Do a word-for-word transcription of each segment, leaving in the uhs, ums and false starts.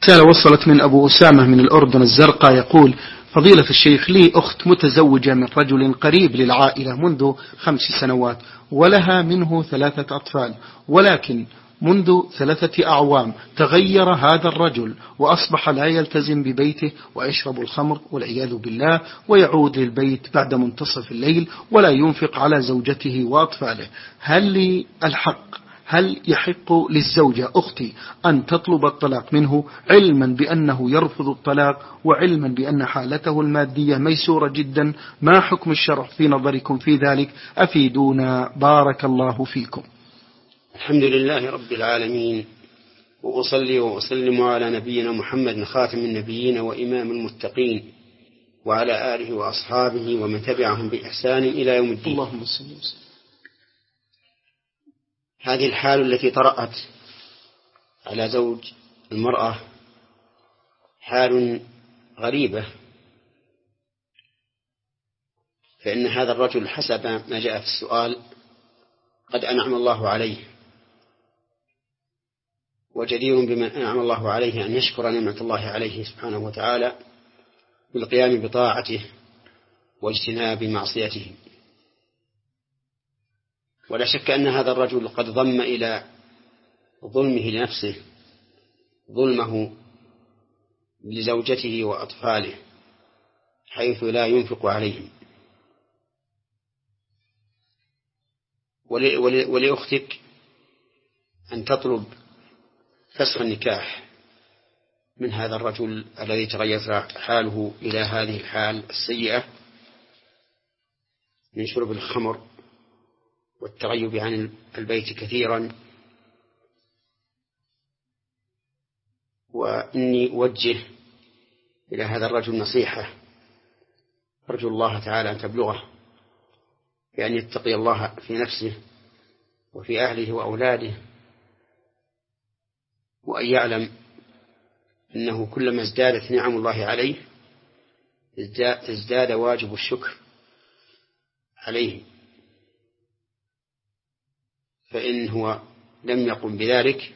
رسالة وصلت من أبو أسامة من الأردن الزرقاء يقول: فضيلة الشيخ، لي أخت متزوجة من رجل قريب للعائلة منذ خمس سنوات ولها منه ثلاثة أطفال، ولكن منذ ثلاثة أعوام تغير هذا الرجل وأصبح لا يلتزم ببيته ويشرب الخمر والعياذ بالله، ويعود للبيت بعد منتصف الليل ولا ينفق على زوجته وأطفاله. هل لي الحق هل يحق للزوجة أختي أن تطلب الطلاق منه، علما بأنه يرفض الطلاق وعلما بأن حالته المادية ميسورة جدا؟ ما حكم الشرع في نظركم في ذلك؟ أفيدونا بارك الله فيكم. الحمد لله رب العالمين، وأصلي وأسلم على نبينا محمد خاتم النبيين وإمام المتقين، وعلى آله وأصحابه ومن تبعهم بإحسان إلى يوم الدين. اللهم صل وسلم. هذه الحال التي طرأت على زوج المرأة حال غريبة، فإن هذا الرجل حسب ما جاء في السؤال قد أنعم الله عليه، وجدير بمن أنعم الله عليه أن يشكر نعمة الله عليه سبحانه وتعالى بالقيام بطاعته واجتناب معصيته. ولا شك أن هذا الرجل قد ضم إلى ظلمه لنفسه ظلمه لزوجته وأطفاله، حيث لا ينفق عليهم. ولأختك أن تطلب فسخ النكاح من هذا الرجل الذي تغير حاله إلى هذه الحال السيئة من شرب الخمر والتغيب عن البيت كثيرا. وإني أوجه إلى هذا الرجل نصيحة أرجو الله تعالى أن تبلغه، بأن يتقي الله في نفسه وفي أهله وأولاده، وأن يعلم أنه كلما ازدادت نعم الله عليه ازداد واجب الشكر عليه، فإن هو لم يقم بذلك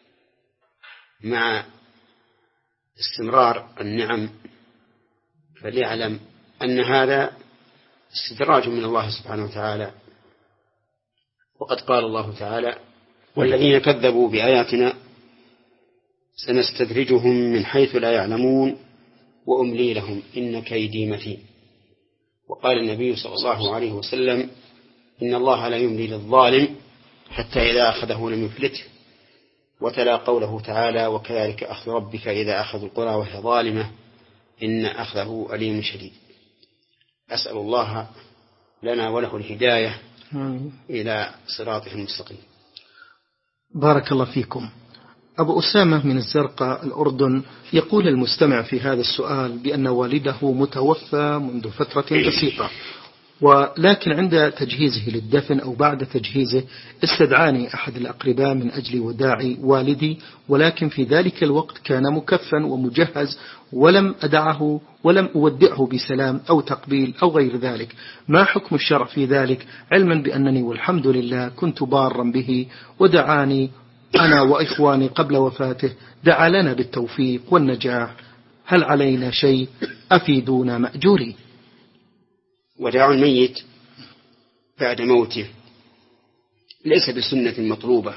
مع استمرار النعم فليعلم أن هذا استدراج من الله سبحانه وتعالى. وقد قال الله تعالى: والذين كذبوا بآياتنا سنستدرجهم من حيث لا يعلمون وأملي لهم إن كيدي متين. وقال النبي صلى الله عليه وسلم: إن الله لا يملي للظالم حتى إذا أخذه لم يفلته. وتلا قوله تعالى: وكذلك أخذ ربك إذا أخذ القرى وهي ظالمة إن أخذه أليم شديد. أسأل الله لنا وله الهداية إلى صراطه المستقيم. بارك الله فيكم. أبو أسامة من الزرقاء الأردن يقول المستمع في هذا السؤال بأن والده متوفى منذ فترة بسيطة، ولكن عند تجهيزه للدفن أو بعد تجهيزه استدعاني أحد الأقرباء من أجل وداع والدي، ولكن في ذلك الوقت كان مكفن ومجهز ولم أدعه ولم أودعه بسلام أو تقبيل أو غير ذلك. ما حكم الشرع في ذلك، علما بأنني والحمد لله كنت بارا به ودعاني أنا وإخواني قبل وفاته، دعا لنا بالتوفيق والنجاح، هل علينا شيء؟ أفيدونا مأجوري. وداع الميت بعد موته ليس بسنة مطلوبة،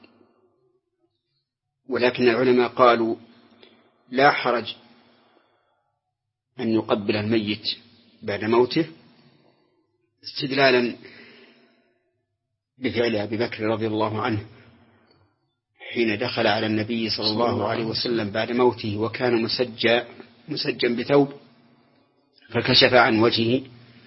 ولكن العلماء قالوا لا حرج أن يقبل الميت بعد موته، استدلالا بفعل أبي بكر رضي الله عنه حين دخل على النبي صلى الله عليه وسلم بعد موته وكان مسجى مسجى بثوب، فكشف عن وجهه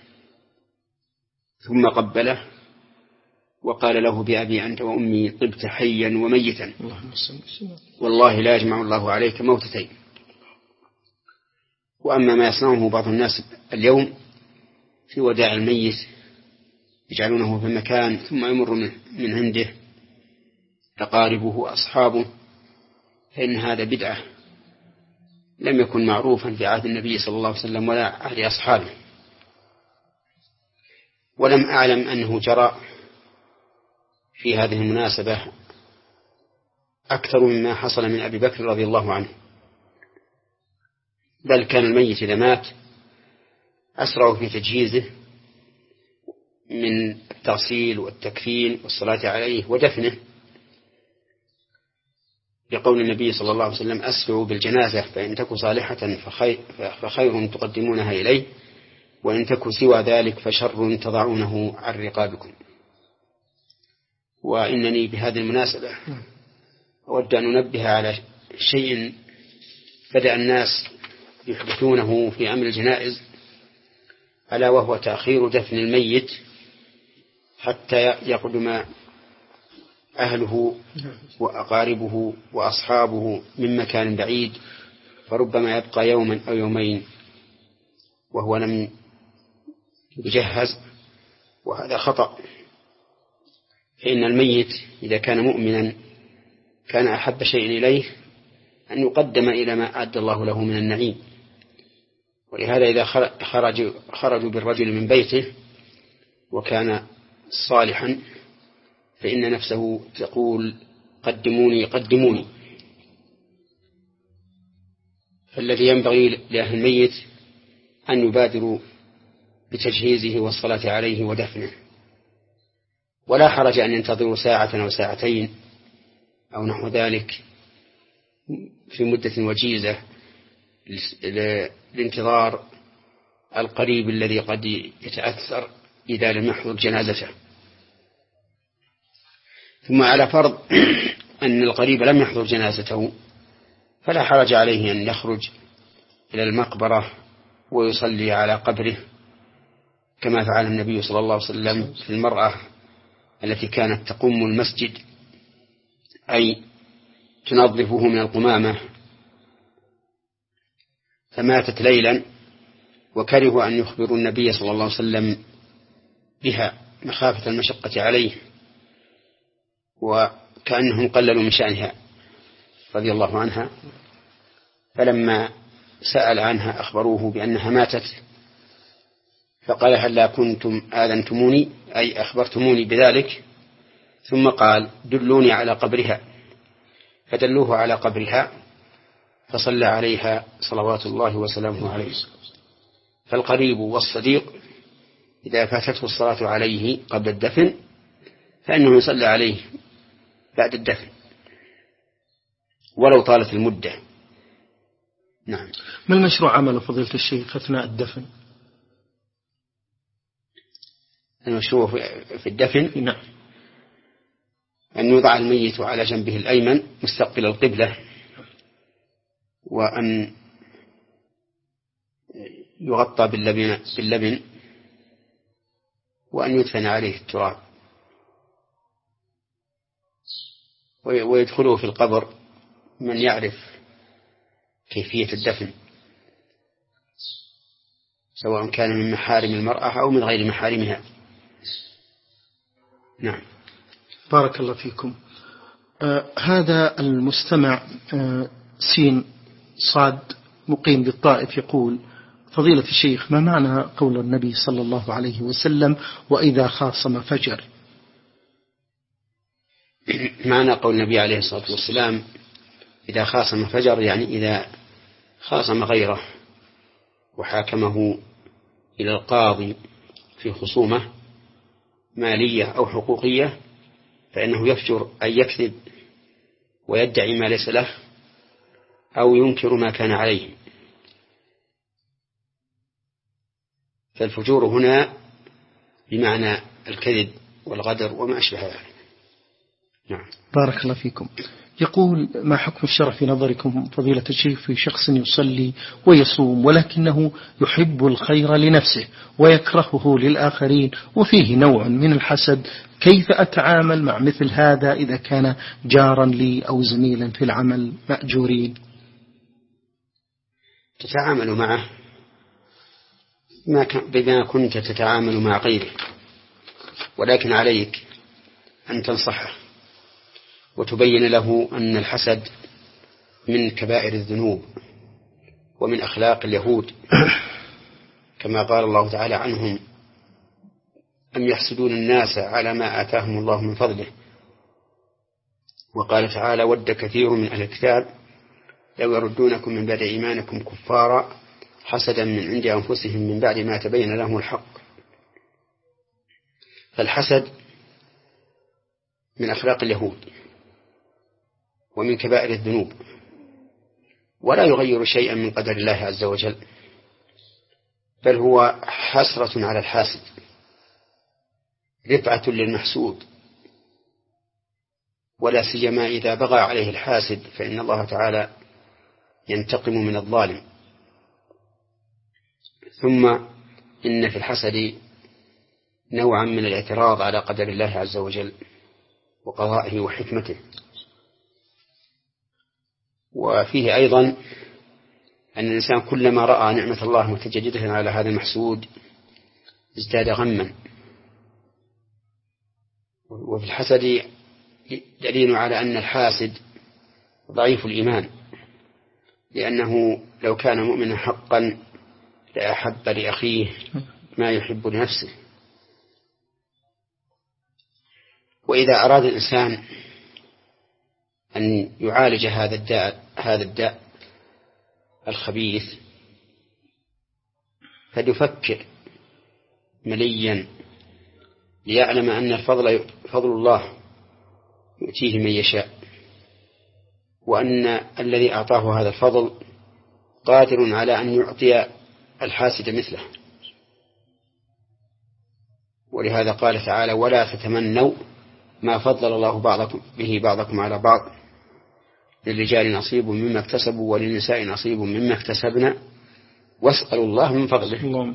ثم قبله وقال له: بأبي أنت وأمي طبت حيا وميتا، والله لا يجمع الله عليك موتتين. وأما ما يصنعه بعض الناس اليوم في وداع الميت، يجعلونه في مكان ثم يمر من عنده أقاربه وأصحابه، فإن هذا بدعة لم يكن معروفا في عهد النبي صلى الله عليه وسلم ولا عهد أصحابه، ولم أعلم أنه جرى في هذه المناسبة أكثر مما حصل من أبي بكر رضي الله عنه. بل كان الميت إذا مات أسرعوا في تجهيزه من التغسيل والتكفين والصلاة عليه ودفنه، لقول النبي صلى الله عليه وسلم: أسرعوا بالجنازة فإن تك صالحة فخير, فخير تقدمونها إليه، وإن تك سوى ذلك فشر تضعونه عن رقابكم. وإنني بهذه المناسبة أود أن ننبه على شيء بدأ الناس يحدثونه في أمر الجنائز، ألا وهو تأخير دفن الميت حتى يقدم أهله وأقاربه وأصحابه من مكان بعيد، فربما يبقى يوما أو يومين وهو لم يجهز، وهذا خطأ. فإن الميت إذا كان مؤمنا كان أحب شيء إليه أن يقدم إلى ما أعد الله له من النعيم. ولهذا إذا خرج خرجوا بالرجل من بيته وكان صالحا فإن نفسه تقول: قدموني قدموني. فالذي ينبغي لأهل الميت أن يبادروا بتجهيزه والصلاة عليه ودفنه، ولا حرج أن ينتظروا ساعة أو ساعتين أو نحو ذلك في مدة وجيزة لانتظار القريب الذي قد يتأثر إذا لم يحضر جنازته. ثم على فرض أن القريب لم يحضر جنازته فلا حرج عليه أن يخرج إلى المقبرة ويصلي على قبره، كما فعل النبي صلى الله عليه وسلم في المرأة التي كانت تقوم المسجد، أي تنظفه من القمامة، فماتت ليلا وكرهوا أن يخبروا النبي صلى الله عليه وسلم بها مخافة المشقة عليه، وكأنهم قللوا من شأنها رضي الله عنها. فلما سأل عنها أخبروه بأنها ماتت، فقال: هلا كنتم آذنتموني، أي أخبرتموني بذلك؟ ثم قال: دلوني على قبرها، فدلوه على قبرها فصلى عليها صلوات الله وسلامه عليه. فالقريب والصديق إذا فاتته الصلاة عليه قبل الدفن فإنه يصلى عليه بعد الدفن ولو طالت المدة. نعم. ما المشروع عمله فضيلة الشيخ أثناء الدفن؟ المشروع في الدفن نعم. أن يوضع الميت على جنبه الأيمن مستقبل القبلة، وأن يغطى باللبن, باللبن وأن يدفن عليه التراب، ويدخله في القبر من يعرف كيفية الدفن، سواء كان من محارم المرأة أو من غير محارمها. نعم. بارك الله فيكم. آه هذا المستمع آه سين صاد مقيم بالطائف يقول: فضيلة الشيخ، ما معنى قول النبي صلى الله عليه وسلم: وإذا خاصم فجر؟ معنى قول النبي عليه الصلاة والسلام: إذا خاصم فجر، يعني إذا خاصم غيره وحاكمه إلى القاضي في خصومة مالية أو حقوقية فإنه يفجر أن يكذب ويدعي ما ليس له أو ينكر ما كان عليه. فالفجور هنا بمعنى الكذب والغدر وما أشبه ذلك. نعم. بارك الله فيكم. يقول: ما حكم الشرع في نظركم فضيلة الشيخ في شخص يصلي ويصوم ولكنه يحب الخير لنفسه ويكرهه للآخرين وفيه نوع من الحسد، كيف أتعامل مع مثل هذا إذا كان جارا لي أو زميلا في العمل مأجورين؟ تتعامل معه بما كنت تتعامل مع غيره، ولكن عليك أن تنصحه وتبين له أن الحسد من كبائر الذنوب ومن أخلاق اليهود، كما قال الله تعالى عنهم: أم يحسدون الناس على ما آتاهم الله من فضله. وقال تعالى: ود كثير من أهل الكتاب لو يردونكم من بعد إيمانكم كفارا حسدا من عند أنفسهم من بعد ما تبين لهم الحق. فالحسد من أخلاق اليهود ومن كبائر الذنوب، ولا يغير شيئا من قدر الله عز وجل، بل هو حسرة على الحاسد، رفعة للمحسود، ولا سيما إذا بغى عليه الحاسد فإن الله تعالى ينتقم من الظالم. ثم إن في الحسد نوعا من الاعتراض على قدر الله عز وجل وقضائه وحكمته، وفيه أيضا أن الإنسان كلما رأى نعمة الله متجددة على هذا المحسود ازداد غما. وفي الحسد دليل على أن الحاسد ضعيف الإيمان، لأنه لو كان مؤمنا حقا لأحب لأخيه ما يحب لنفسه. وإذا أراد الإنسان أن يعالج هذا الداء هذا الداء الخبيث فليفكر مليا ليعلم أن الفضل فضل الله يؤتيه من يشاء، وأن الذي أعطاه هذا الفضل قادر على أن يعطي الحاسد مثله. ولهذا قال تعالى: ولا تتمنوا ما فضل الله بعضكم به بعضكم على بعض للرجال نصيب مما اكتسبوا وللنساء نصيب مما اكتسبنا واسألوا الله من فضله.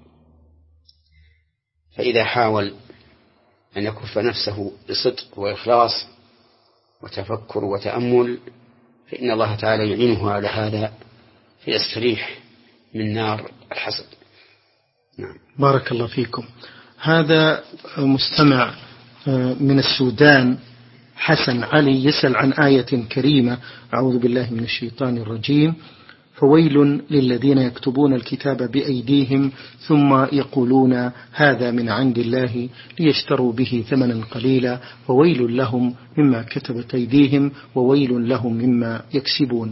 فإذا حاول أن يكف نفسه بصدق وإخلاص وتفكر وتأمل فإن الله تعالى يعينه على هذا فيستريح من نار الحسد. نعم. بارك الله فيكم. هذا مستمع من السودان حسن علي يسأل عن آية كريمة: أعوذ بالله من الشيطان الرجيم، فويل للذين يكتبون الكتاب بأيديهم ثم يقولون هذا من عند الله ليشتروا به ثمنا قليلا فويل لهم مما كتبت أيديهم وويل لهم مما يكسبون.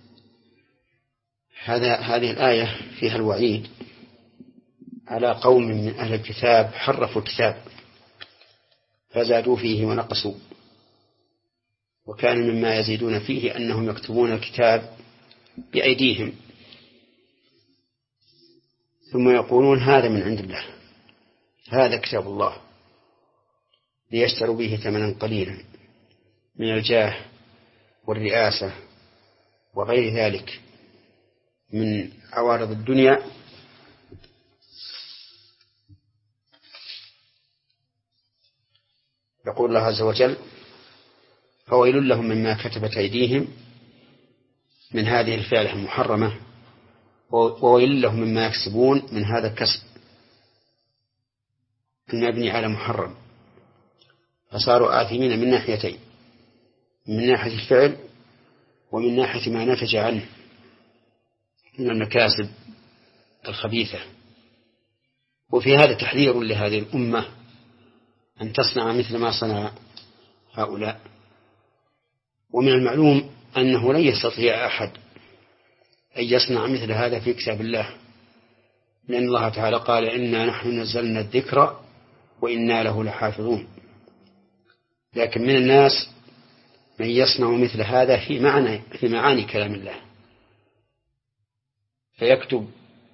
هذا هذه الآية فيها الوعيد على قوم من أهل الكتاب حرفوا الكتاب فزادوا فيه ونقصوا، وكان مما يزيدون فيه أنهم يكتبون الكتاب بأيديهم ثم يقولون هذا من عند الله، هذا كتاب الله، ليشتروا به ثمنا قليلا من الجاه والرئاسة وغير ذلك من عوارض الدنيا. يقول الله عز وجل: فويل لهم مما كتبت أيديهم من هذه الفعلة المحرمة، وويل لهم مما يكسبون من هذا الكسب المبني على محرم، فصاروا آثمين من ناحيتين، من ناحية الفعل ومن ناحية ما نتج عنه من المكاسب الخبيثة. وفي هذا تحذير لهذه الأمة أن تصنع مثل ما صنع هؤلاء. ومن المعلوم أنه لن يستطيع أحد أن يصنع مثل هذا في كتاب الله، لأن الله تعالى قال: إنا نحن نزلنا الذكر وإنا له لحافظون. لكن من الناس من يصنع مثل هذا في معنى في معاني كلام الله، فيكتب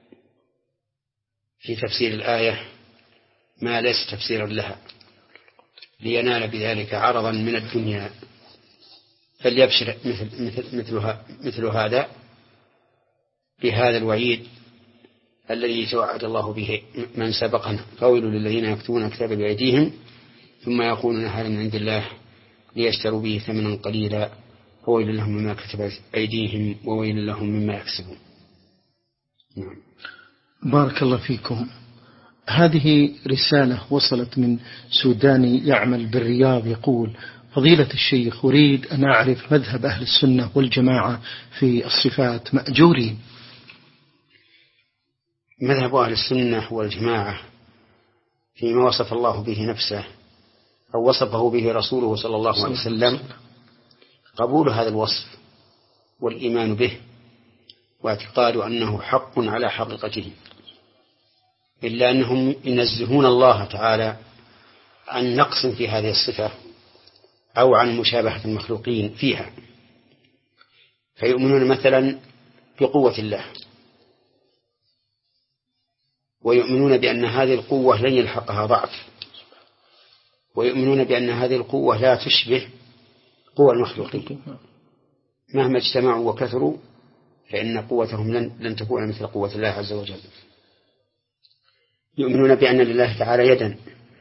في تفسير الآية ما ليس تفسيرا لها لينال بذلك عرضا من الدنيا. فليبشر مثل, مثل, مثل, مثل هذا بهذا الوعيد الذي توعد الله به من سبقنا: فويل للذين يكتبون الكتاب بأيديهم ثم يقولون هذا من عند الله ليشتروا به ثمنا قليلا فويل لهم مما كتبت أيديهم وويل لهم مما يكسبون. نعم. بارك الله فيكم. هذه رسالة وصلت من سوداني يعمل بالرياض يقول: فضيلة الشيخ، أريد أن أعرف مذهب أهل السنة والجماعة في الصفات مأجورين. مذهب أهل السنة والجماعة فيما وصف الله به نفسه أو وصفه به رسوله صلى الله عليه وسلم قبول هذا الوصف والإيمان به واعتقاد أنه حق على حقيقته، إلا أنهم ينزهون الله تعالى عن نقص في هذه الصفة أو عن مشابهة المخلوقين فيها، فيؤمنون مثلا بقوة الله، ويؤمنون بأن هذه القوة لن يلحقها ضعف، ويؤمنون بأن هذه القوة لا تشبه قوى المخلوقين مهما اجتمعوا وكثروا، فإن قوتهم لن, لن تكون مثل قوة الله عز وجل. يؤمنون بأن لله تعالى يدا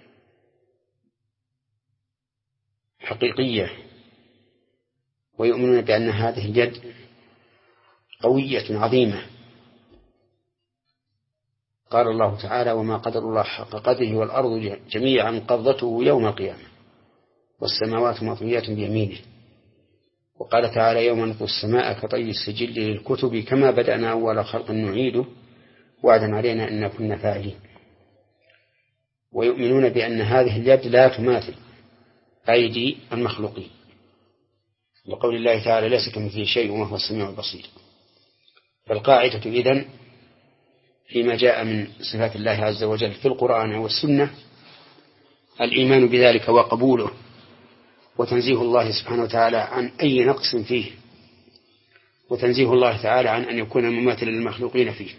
حقيقية، ويؤمنون بأن هذه اليد قوية عظيمة. قال الله تعالى: وما قدر الله حق قدره والأرض جميعا قبضته يوم القيامة والسماوات مطويات بيمينه. وقال تعالى: يوم نطوي السماء كطي السجل للكتب كما بدأنا أول خلق نعيده وعدا علينا إنا كنا فاعلين. ويؤمنون بأن هذه اليد لا تماثل أيدي المخلوقين، لقول الله تعالى: ليس كمثله شيء وهو السميع البصير. فالقاعدة إذن فيما جاء من صفات الله عز وجل في القرآن والسنة الإيمان بذلك وقبوله، وتنزيه الله سبحانه وتعالى عن أي نقص فيه، وتنزيه الله تعالى عن أن يكون مماثلا للمخلوقين فيه.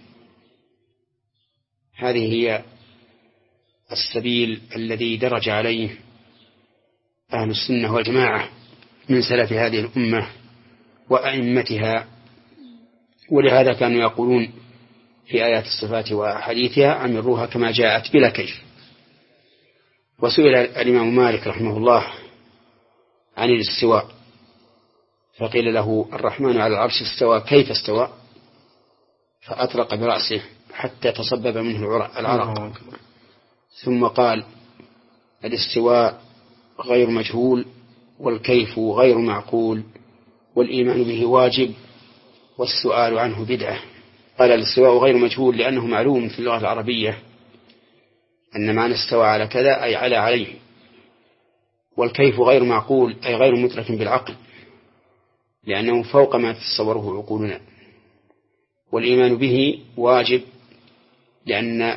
هذه هي السبيل الذي درج عليه أهل السنة والجماعة من سلف هذه الأمة وأئمتها. ولهذا كانوا يقولون في آيات الصفات وأحاديثها: أمروها كما جاءت بلا كيف. وسئل الإمام مالك رحمه الله عن الاستواء، فقيل له: الرحمن على العرش استوى، كيف استوى؟ فأطرق برأسه حتى تصبب منه العرق، ثم قال: الاستواء غير مجهول، والكيف غير معقول، والإيمان به واجب، والسؤال عنه بدعة. قال: الاستواء غير مجهول لأنه معلوم في اللغة العربية أن معنى استوى على كذا أي على عليه، والكيف غير معقول أي غير مدرك بالعقل لأنه فوق ما تتصوره عقولنا، والإيمان به واجب لأن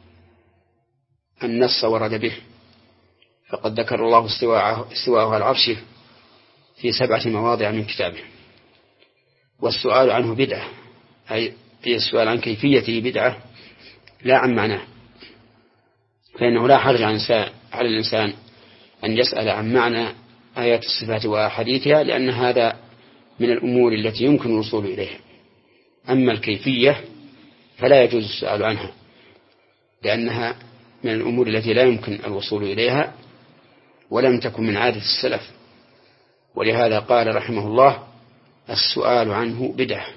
النص ورد به، فقد ذكر الله استواءه على العرش في سبعة مواضع من كتابه. والسؤال عنه بدعة أي السؤال عن كيفيته بدعة لا عن معناه، فإنه لا حرج على الإنسان أن يسأل عن معنى آيات الصفات وأحاديثها، لأن هذا من الأمور التي يمكن الوصول إليها. أما الكيفية فلا يجوز السؤال عنها، لأنها من الأمور التي لا يمكن الوصول إليها ولم تكن من عادة السلف. ولهذا قال رحمه الله: السؤال عنه بدعة.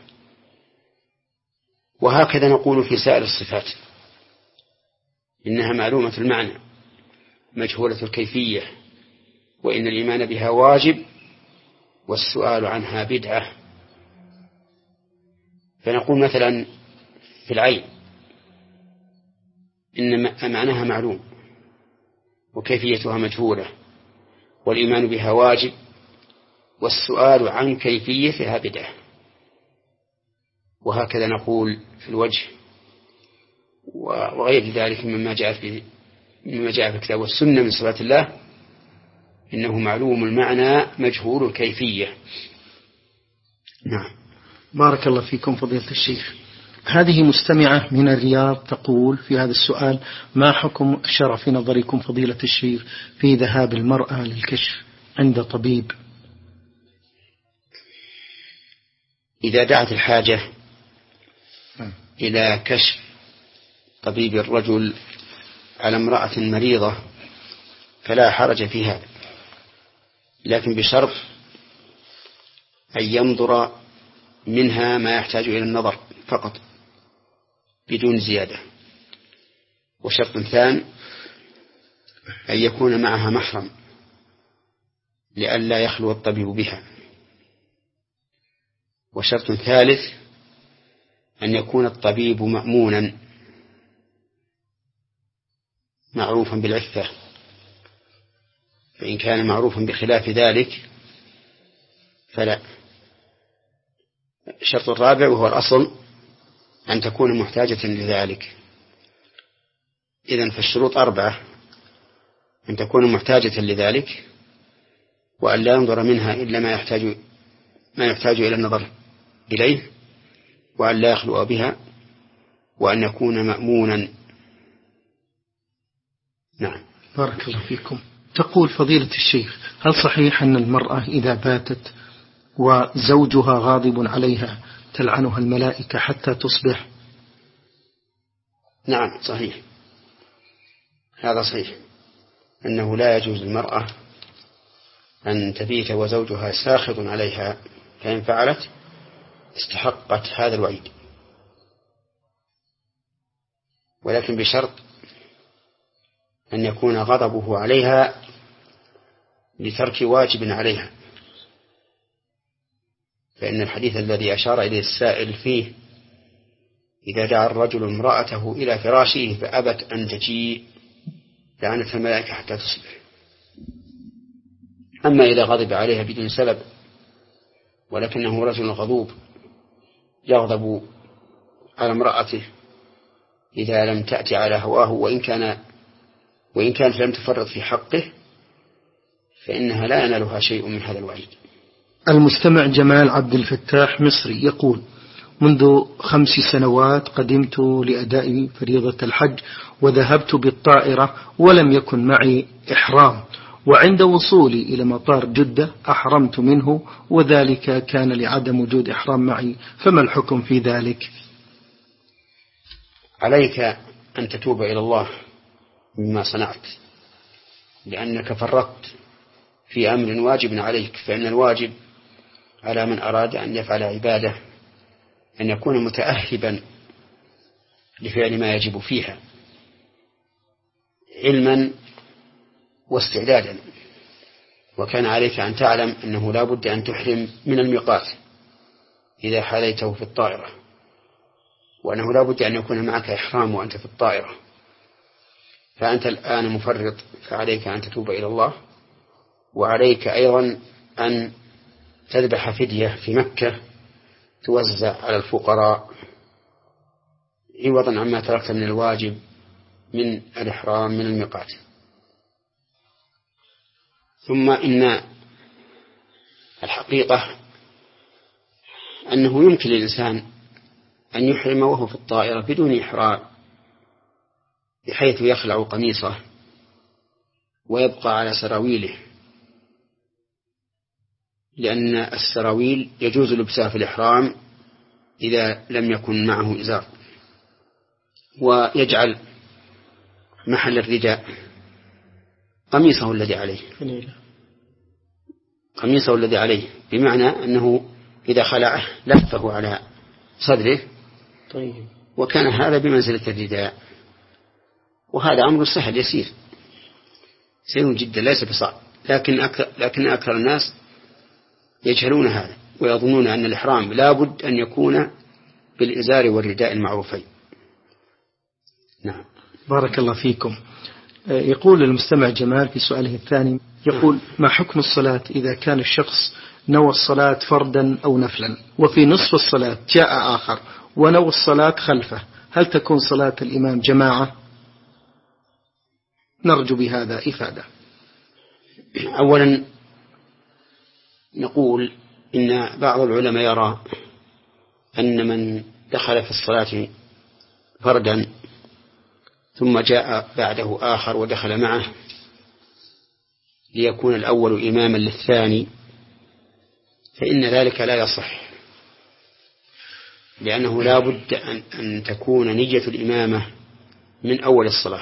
وهكذا نقول في سائر الصفات، إنها معلومة المعنى مجهولة الكيفية، وإن الإيمان بها واجب، والسؤال عنها بدعة. فنقول مثلا في العين إن معناها معلوم وكيفيتها مجهولة، والإيمان بها واجب، والسؤال عن كيفيتها بدعة. وهكذا نقول في الوجه وغير ذلك مما جاء في مما جاء في الكتاب والسنة من صفات الله، إنه معلوم المعنى مجهول الكيفية. نعم. بارك الله فيكم فضيلة الشيخ. هذه مستمعة من الرياض تقول في هذا السؤال: ما حكم الشرع في نظركم فضيلة الشيخ في ذهاب المرأة للكشف عند طبيب؟ إذا دعت الحاجة إلى كشف طبيب الرجل على امرأة مريضة فلا حرج في هذا، لكن بشرط أن ينظر منها ما يحتاج إلى النظر فقط بدون زيادة. وشرط ثاني أن يكون معها محرم لئلا يخلو الطبيب بها. وشرط ثالث أن يكون الطبيب مأمونا معروفا بالعفة، فإن كان معروفا بخلاف ذلك فلا. الشرط الرابع وهو الأصل أن تكون محتاجة لذلك. إذن فالشروط أربعة: أن تكون محتاجة لذلك، وأن لا ينظر منها إلا ما يحتاج ما يحتاج إلى النظر إليه، وأن لا يخلو بها، وأن يكون مأمونا. نعم. بارك الله فيكم. تقول فضيلة الشيخ: هل صحيح أن المرأة إذا باتت وزوجها غاضب عليها تلعنها الملائكة حتى تصبح؟ نعم صحيح، هذا صحيح، أنه لا يجوز للمرأة أن تبيت وزوجها ساخط عليها، فإن فعلت استحقت هذا الوعيد، ولكن بشرط أن يكون غضبه عليها لترك واجب عليها، فإن الحديث الذي أشار إليه السائل فيه: إذا دعا الرجل امرأته إلى فراشه فأبت أن تجيء لعنتها الملائكة حتى تصبح. أما إذا غضب عليها بدون سبب ولكنه رجل غضوب يغضب على امرأته إذا لم تأتي على هواه وإن كان وإن كانت لم تفرط في حقه، فإنها لا ينالها شيء من هذا الوعيد. المستمع جمال عبد الفتاح مصري يقول: منذ خمس سنوات قدمت لأداء فريضة الحج وذهبت بالطائرة ولم يكن معي إحرام، وعند وصولي إلى مطار جدة أحرمت منه، وذلك كان لعدم وجود إحرام معي، فما الحكم في ذلك؟ عليك أن تتوب إلى الله مما صنعت، لأنك فرطت في أمر واجب عليك، فإن الواجب على من أراد أن يفعل عبادة أن يكون متأهبا لفعل ما يجب فيها علما واستعدادا. وكان عليك أن تعلم أنه لا بد أن تحرم من الميقات إذا حاليته في الطائرة، وأنه لا بد أن يكون معك إحرام وأنت في الطائرة، فأنت الآن مفرط، فعليك أن تتوب إلى الله، وعليك أيضا أن تذبح فدية في مكة توزع على الفقراء عوضا عما تركت من الواجب من الإحرام من الميقات. ثم إن الحقيقة أنه يمكن للإنسان أن يحرم وهو في الطائرة بدون إحرام، بحيث يخلع قميصه ويبقى على سراويله، لأن السراويل يجوز لبسها في الإحرام إذا لم يكن معه إزار، ويجعل محل الرداء قميصه الذي عليه قميصه الذي عليه بمعنى أنه إذا خلعه لفه على صدره. طيب. وكان هذا بمنزلة الرداء، وهذا أمر سهل يسير سهل جدا ليس بصعب، لكن أكثر, لكن أكثر الناس يجهلون هذا ويظنون أن الإحرام لا بد أن يكون بالإزار والرداء المعروفين. نعم. بارك الله فيكم. يقول المستمع جمال في سؤاله الثاني، يقول: ما حكم الصلاة إذا كان الشخص نوى الصلاة فردا أو نفلا، وفي نصف الصلاة جاء آخر ونوى الصلاة خلفه، هل تكون صلاة الإمام جماعة؟ نرجو بهذا إفادة. أولا نقول إن بعض العلماء يرى أن من دخل في الصلاة فردا ثم جاء بعده آخر ودخل معه ليكون الأول إماما للثاني، فإن ذلك لا يصح، لأنه لا بد أن, أن تكون نية الإمامة من أول الصلاة،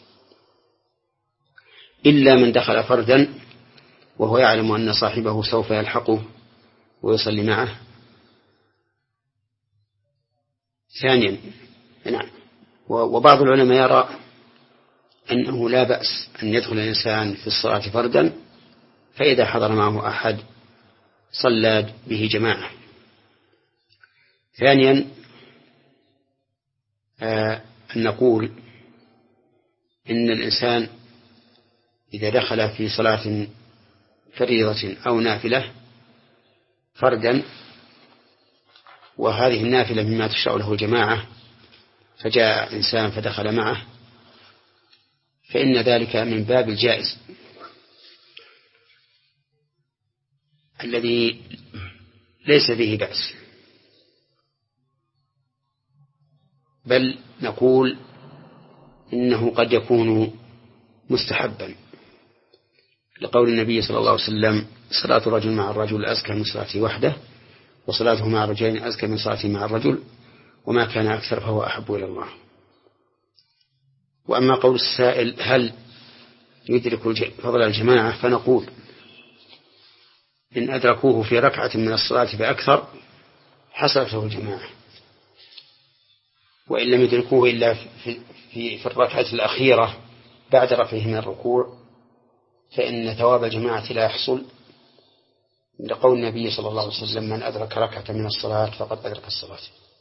إلا من دخل فردا وهو يعلم أن صاحبه سوف يلحقه ويصلي معه. ثانيا نعم، وبعض العلماء يرى أنه لا بأس أن يدخل الإنسان في الصلاة فردا، فإذا حضر معه أحد صلى به جماعة. ثانيا آه أن نقول إن الإنسان إذا دخل في صلاة فريضة أو نافلة فردا وهذه النافلة مما تشرع له الجماعة، فجاء إنسان فدخل معه، فإن ذلك من باب الجائز الذي ليس به بأس، بل نقول إنه قد يكون مستحبا، لقول النبي صلى الله عليه وسلم: صلاة الرجل مع الرجل أزكى من صلاته وحده، وصلاته مع الرجلين أزكى من صلاته مع الرجل، وما كان أكثر فهو أحب إلى الله. وأما قول السائل: هل يدرك فضل الجماعة؟ فنقول: إن أدركوه في ركعة من الصلاة فأكثر حصلت له الجماعة، وإن لم يدركوه إلا في, في, في الركعة الأخيرة بعد رفعه من الركوع فإن ثواب الجماعة لا يحصل، لقول النبي صلى الله عليه وسلم: من أدرك ركعة من الصلاة فقد أدرك الصلاة.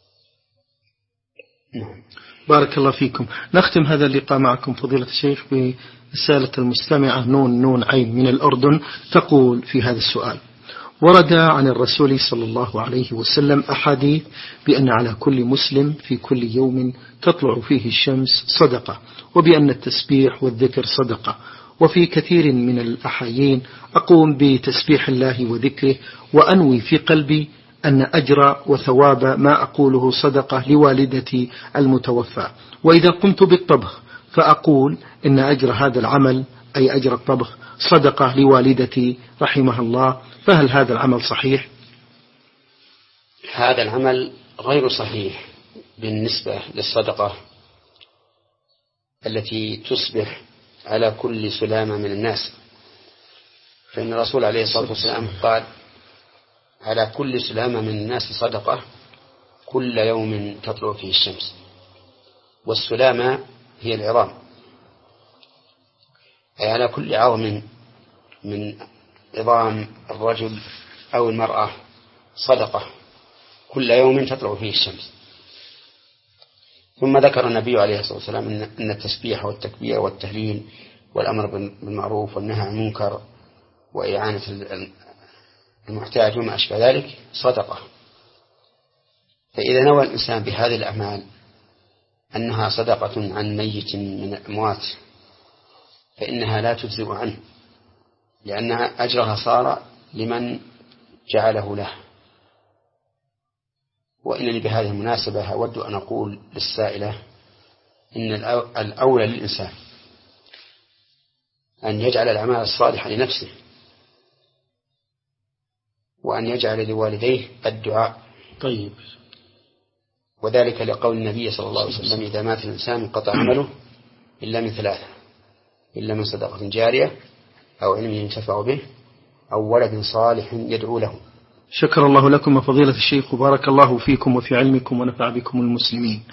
نعم. بارك الله فيكم. نختم هذا اللقاء معكم فضيلة الشيخ برسالة المستمعة نون نون عين من الأردن، تقول في هذا السؤال: ورد عن الرسول صلى الله عليه وسلم أحاديث بأن على كل مسلم في كل يوم تطلع فيه الشمس صدقة، وبأن التسبيح والذكر صدقة، وفي كثير من الأحايين أقوم بتسبيح الله وذكره وأنوي في قلبي أن أجر وثواب ما أقوله صدقة لوالدتي المتوفى، وإذا قمت بالطبخ فأقول إن أجر هذا العمل أي أجر الطبخ صدقة لوالدتي رحمها الله، فهل هذا العمل صحيح؟ هذا العمل غير صحيح بالنسبة للصدقة التي تصبح على كل سلامة من الناس، فإن الرسول عليه الصلاة والسلام قال: على كل سلامة من الناس صدقة كل يوم تطلع فيه الشمس. والسلامة هي العظام، أي على كل عظم من عظام الرجل أو المرأة صدقة كل يوم تطلع فيه الشمس. ثم ذكر النبي عليه الصلاة والسلام أن التسبيح والتكبير والتهليل والأمر بالمعروف والنهي عن المنكر وإعانة المحتاج وما أشبه ذلك صدقة. فإذا نوى الإنسان بهذه الأعمال أنها صدقة عن ميت من الأموات فإنها لا تجزئ عنه، لأن أجرها صار لمن جعله له. وإنني بهذه المناسبة أود أن أقول للسائلة إن الأولى للإنسان أن يجعل الأعمال الصالحة لنفسه، وأن يجعل لوالديه الدعاء. طيب. وذلك لقول النبي صلى الله عليه وسلم: إذا مات الإنسان انقطع عمله إلا من ثلاثة: إلا من صدقة جارية أو علم ينتفع به أو ولد صالح يدعو له. شكر الله لكم فضيلة الشيخ، وبارك الله فيكم وفي علمكم ونفع بكم المسلمين.